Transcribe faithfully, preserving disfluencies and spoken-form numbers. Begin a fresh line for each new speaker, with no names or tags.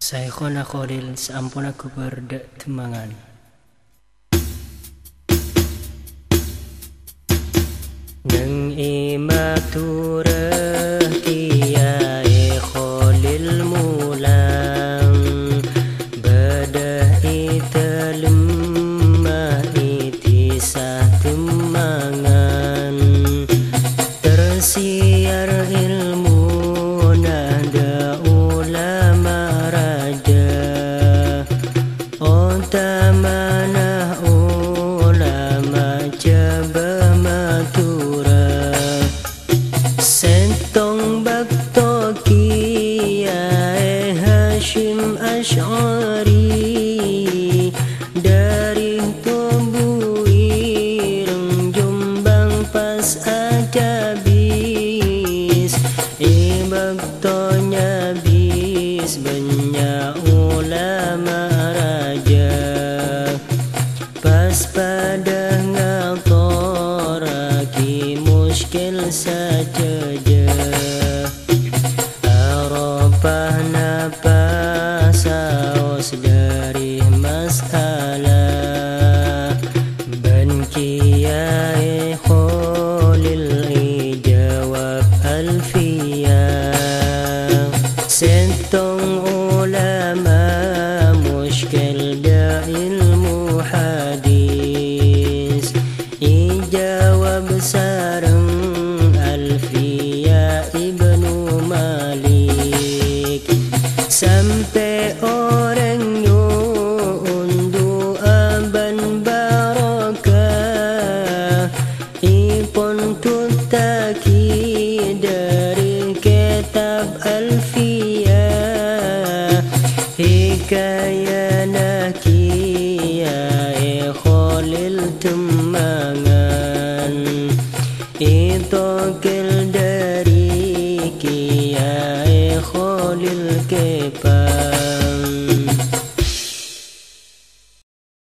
Syekhona Khalil, seampun aku berdetemangan. Neng imaturah Kiai Khalil mulang, badah itelemah itisah temangan, tersiar ilmu nada ulama raja, otamanah ulama jabah matura, sentong bakto Kiai Hashim Asy'ari, dari tubuh ireng Jombang pas ada bis, ibaktonya bis banyak ulama raja, pas pada ngatoraki muskil saja. Arafah napa saos dari masalah, ban Kiai Khalil jawab alfiyah, sentong ulama muskil da ilmu hadis, ijawab sareng alfiyah Ibnu Malik, sampai orang nyundu aban barakah, ipon tutaki dari kitab alfiyah, hikayana Kiai Khalil temangan, itokil dari Kiai Khalil kepa.